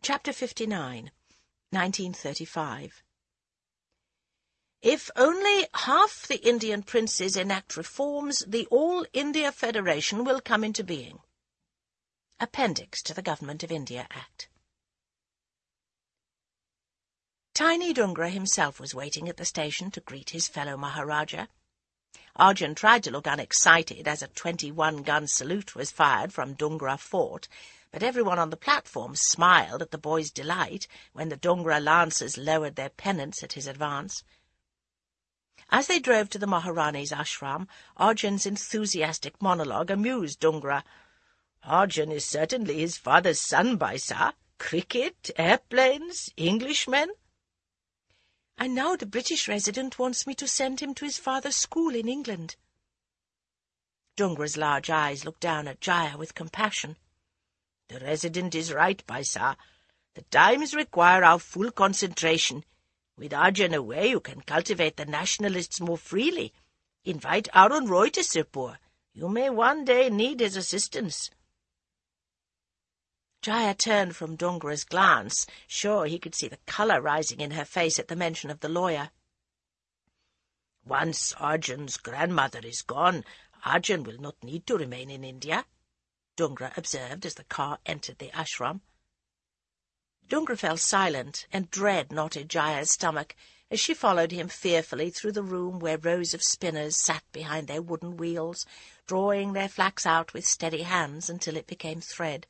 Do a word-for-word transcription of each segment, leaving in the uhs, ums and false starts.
Chapter fifty-nine, nineteen thirty-five. If only half the Indian princes enact reforms, the All India Federation will come into being. Appendix to the Government of India Act. Tiny Dungra himself was waiting at the station to greet his fellow Maharaja. Arjun tried to look unexcited as a twenty-one gun salute was fired from Dungra Fort, but everyone on the platform smiled at the boy's delight when the Dungra lancers lowered their pennants at his advance. As they drove to the Maharani's ashram, Arjun's enthusiastic monologue amused Dungra. "Arjun is certainly his father's son, Baisa. Cricket, airplanes, Englishmen." "And now the British resident wants me to send him to his father's school in England." Dungra's large eyes looked down at Jaya with compassion. "The resident is right, Baisa. The times require our full concentration. With Arjun away, you can cultivate the nationalists more freely. Invite Arun Roy to Sirpur. You may one day need his assistance." Jaya turned from Dungra's glance, sure he could see the colour rising in her face at the mention of the lawyer. "Once Arjun's grandmother is gone, Arjun will not need to remain in India," Dungra observed as the car entered the ashram. Dungra fell silent, and dread knotted Jaya's stomach as she followed him fearfully through the room where rows of spinners sat behind their wooden wheels, drawing their flax out with steady hands until it became thread.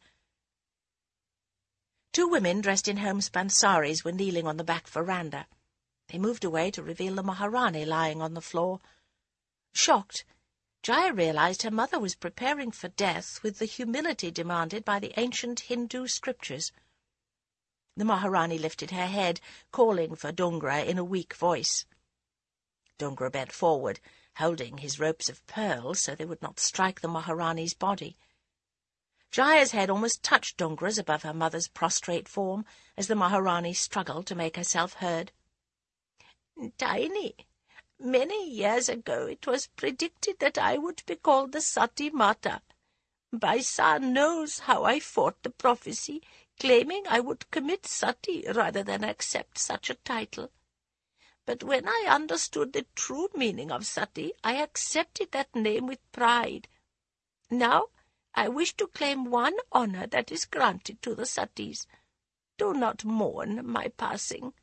Two women dressed in homespun saris were kneeling on the back veranda. They moved away to reveal the Maharani lying on the floor. Shocked, Jaya realized her mother was preparing for death with the humility demanded by the ancient Hindu scriptures. The Maharani lifted her head, calling for Dungra in a weak voice. Dungra bent forward, holding his ropes of pearl so they would not strike the Maharani's body. Jaya's head almost touched Dungra's above her mother's prostrate form as the Maharani struggled to make herself heard. "Tiny, many years ago it was predicted that I would be called the Sati Mata. Baisa knows how I fought the prophecy, claiming I would commit sati rather than accept such a title. But when I understood the true meaning of sati, I accepted that name with pride. Now I wish to claim one honour that is granted to the satis. Do not mourn my passing."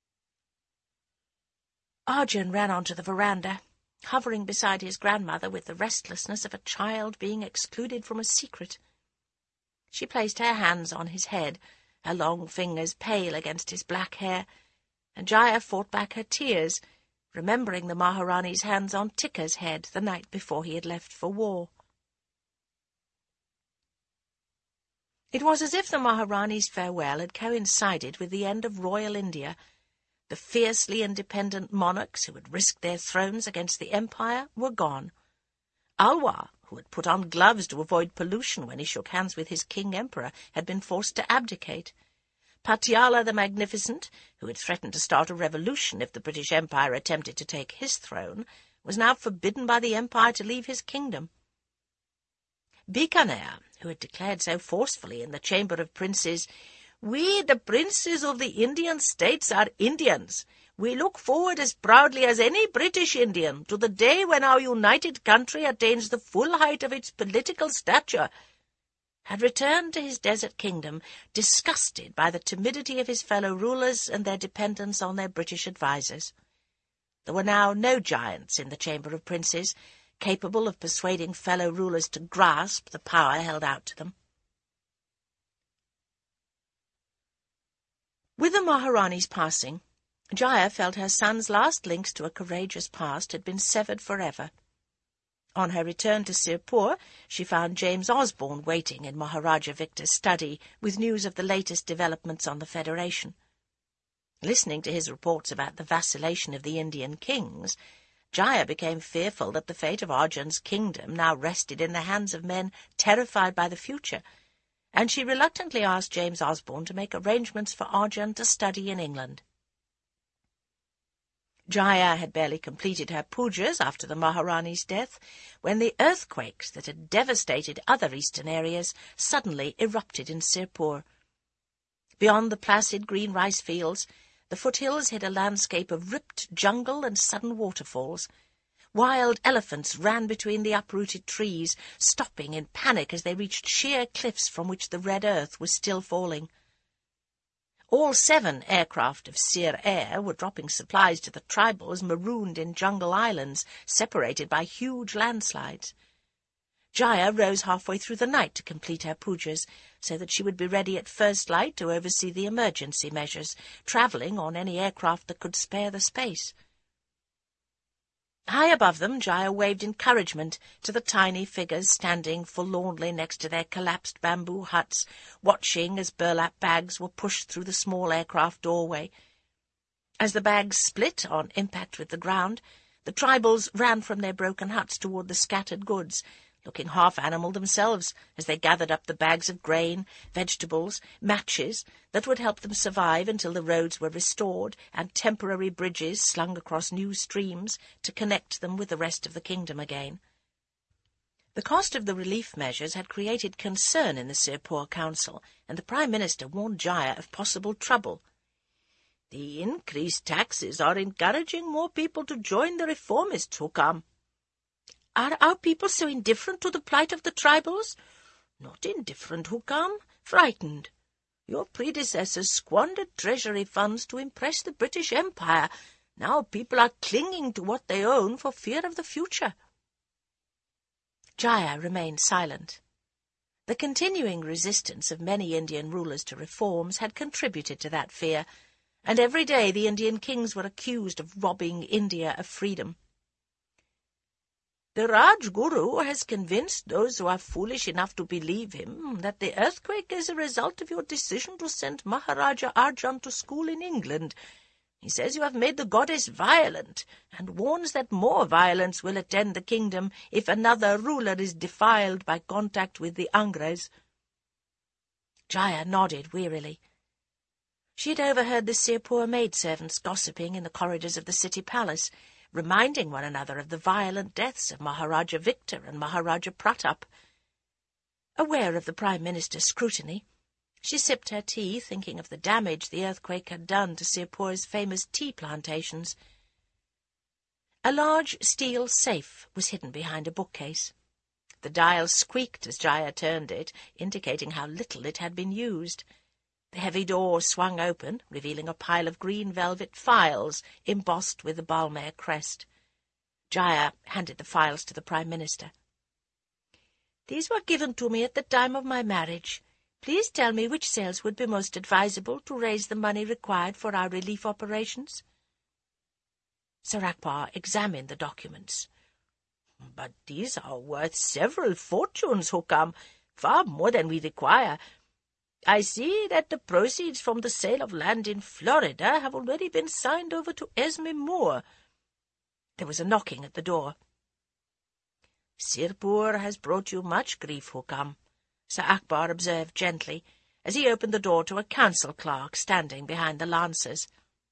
Arjun ran onto the veranda, hovering beside his grandmother with the restlessness of a child being excluded from a secret. She placed her hands on his head, her long fingers pale against his black hair, and Jaya fought back her tears, remembering the Maharani's hands on Tikka's head the night before he had left for war. It was as if the Maharani's farewell had coincided with the end of royal India. The fiercely independent monarchs who had risked their thrones against the empire were gone. Alwar, who had put on gloves to avoid pollution when he shook hands with his king-emperor, had been forced to abdicate. Patiala the Magnificent, who had threatened to start a revolution if the British Empire attempted to take his throne, was now forbidden by the empire to leave his kingdom. Bikaner, who had declared so forcefully in the Chamber of Princes, "We, the princes of the Indian states, are Indians. We look forward as proudly as any British Indian to the day when our united country attains the full height of its political stature," had returned to his desert kingdom, disgusted by the timidity of his fellow rulers and their dependence on their British advisers. There were now no giants in the Chamber of Princes, capable of persuading fellow rulers to grasp the power held out to them. With the Maharani's passing, Jaya felt her son's last links to a courageous past had been severed forever. On her return to Sirpur, she found James Osborne waiting in Maharaja Victor's study with news of the latest developments on the Federation. Listening to his reports about the vacillation of the Indian kings, Jaya became fearful that the fate of Arjun's kingdom now rested in the hands of men terrified by the future, and she reluctantly asked James Osborne to make arrangements for Arjun to study in England. Jaya had barely completed her pujas after the Maharani's death when the earthquakes that had devastated other eastern areas suddenly erupted in Sirpur. Beyond the placid green rice fields, the foothills hid a landscape of ripped jungle and sudden waterfalls. Wild elephants ran between the uprooted trees, stopping in panic as they reached sheer cliffs from which the red earth was still falling. All seven aircraft of Sir Air were dropping supplies to the tribals marooned in jungle islands, separated by huge landslides. Jaya rose halfway through the night to complete her pujas, so that she would be ready at first light to oversee the emergency measures, travelling on any aircraft that could spare the space. High above them, Jaya waved encouragement to the tiny figures standing forlornly next to their collapsed bamboo huts, watching as burlap bags were pushed through the small aircraft doorway. As the bags split on impact with the ground, the tribals ran from their broken huts toward the scattered goods, looking half-animal themselves as they gathered up the bags of grain, vegetables, matches that would help them survive until the roads were restored and temporary bridges slung across new streams to connect them with the rest of the kingdom again. The cost of the relief measures had created concern in the Sirpur Council, and the Prime Minister warned Jaya of possible trouble. "The increased taxes are encouraging more people to join the reformists, Hukam." "Are our people so indifferent to the plight of the tribals?" "Not indifferent, Hukam. Frightened. Your predecessors squandered treasury funds to impress the British Empire. Now people are clinging to what they own for fear of the future." Jaya remained silent. The continuing resistance of many Indian rulers to reforms had contributed to that fear, and every day the Indian kings were accused of robbing India of freedom. "The Rajguru has convinced those who are foolish enough to believe him that the earthquake is a result of your decision to send Maharaja Arjan to school in England. He says you have made the goddess violent, and warns that more violence will attend the kingdom if another ruler is defiled by contact with the Angres." Jaya nodded wearily. She had overheard the Sirpur maidservants gossiping in the corridors of the city palace, reminding one another of the violent deaths of Maharaja Victor and Maharaja Pratap. Aware of the Prime Minister's scrutiny, she sipped her tea, thinking of the damage the earthquake had done to Sirpur's famous tea plantations. A large steel safe was hidden behind a bookcase. The dial squeaked as Jaya turned it, indicating how little it had been used. The heavy door swung open, revealing a pile of green velvet files embossed with the Balmair crest. Jaya handed the files to the Prime Minister. "These were given to me at the time of my marriage. Please tell me which sales would be most advisable to raise the money required for our relief operations." Sir Akbar examined the documents. "But these are worth several fortunes, Hukam, far more than we require. I see that the proceeds from the sale of land in Florida have already been signed over to Esme Moore." There was a knocking at the door. "Sirpur has brought you much grief, Hukam," Sir Akbar observed gently, as he opened the door to a council clerk standing behind the lancers.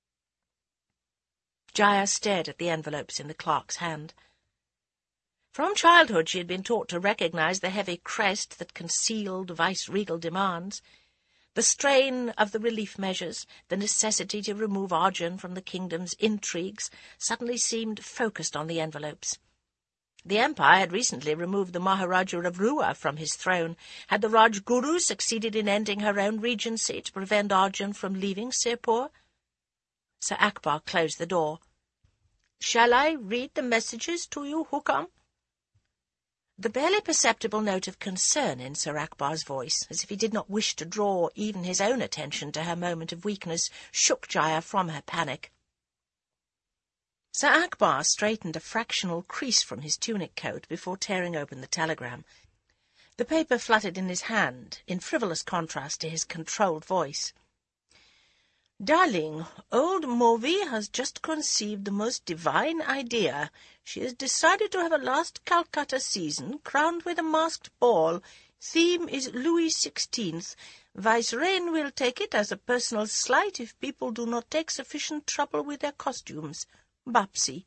Jaya stared at the envelopes in the clerk's hand. From childhood she had been taught to recognize the heavy crest that concealed vice-regal demands. The strain of the relief measures, the necessity to remove Arjun from the kingdom's intrigues, suddenly seemed focused on the envelopes. The Empire had recently removed the Maharaja of Rua from his throne. Had the Rajguru succeeded in ending her own regency to prevent Arjun from leaving Sirpur? Sir Akbar closed the door. "Shall I read the messages to you, Hukam?" The barely perceptible note of concern in Sir Akbar's voice, as if he did not wish to draw even his own attention to her moment of weakness, shook Jaya from her panic. Sir Akbar straightened a fractional crease from his tunic coat before tearing open the telegram. The paper fluttered in his hand, in frivolous contrast to his controlled voice. "Darling, old Movi has just conceived the most divine idea. She has decided to have a last Calcutta season, crowned with a masked ball. Theme is Louis the Sixteenth. Viceroy will take it as a personal slight if people do not take sufficient trouble with their costumes. Bapsi."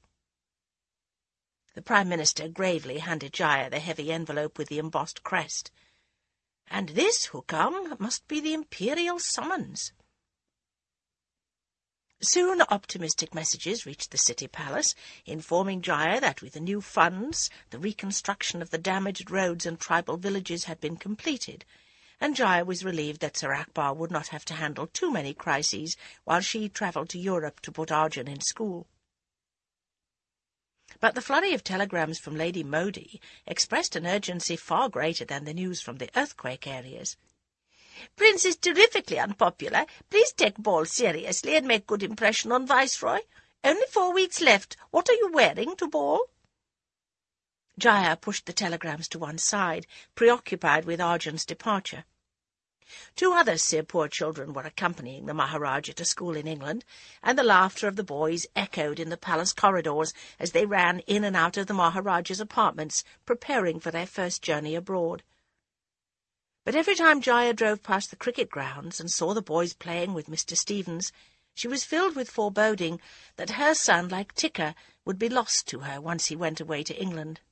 The Prime Minister gravely handed Jaya the heavy envelope with the embossed crest. And this, Hukam, must be the imperial summons. Soon optimistic messages reached the city palace, informing Jaya that with the new funds the reconstruction of the damaged roads and tribal villages had been completed, and Jaya was relieved that Sir Akbar would not have to handle too many crises while she travelled to Europe to put Arjun in school. But the flurry of telegrams from Lady Modi expressed an urgency far greater than the news from the earthquake areas. "Prince is terrifically unpopular. Please take ball seriously and make good impression on Viceroy. Only four weeks left. What are you wearing to ball?" Jaya pushed the telegrams to one side, preoccupied with Arjun's departure. Two other Sirpur children were accompanying the Maharaja to school in England, and the laughter of the boys echoed in the palace corridors as they ran in and out of the Maharaja's apartments, preparing for their first journey abroad. But every time Jaya drove past the cricket grounds and saw the boys playing with Mister Stevens, she was filled with foreboding that her son, like Tikka, would be lost to her once he went away to England.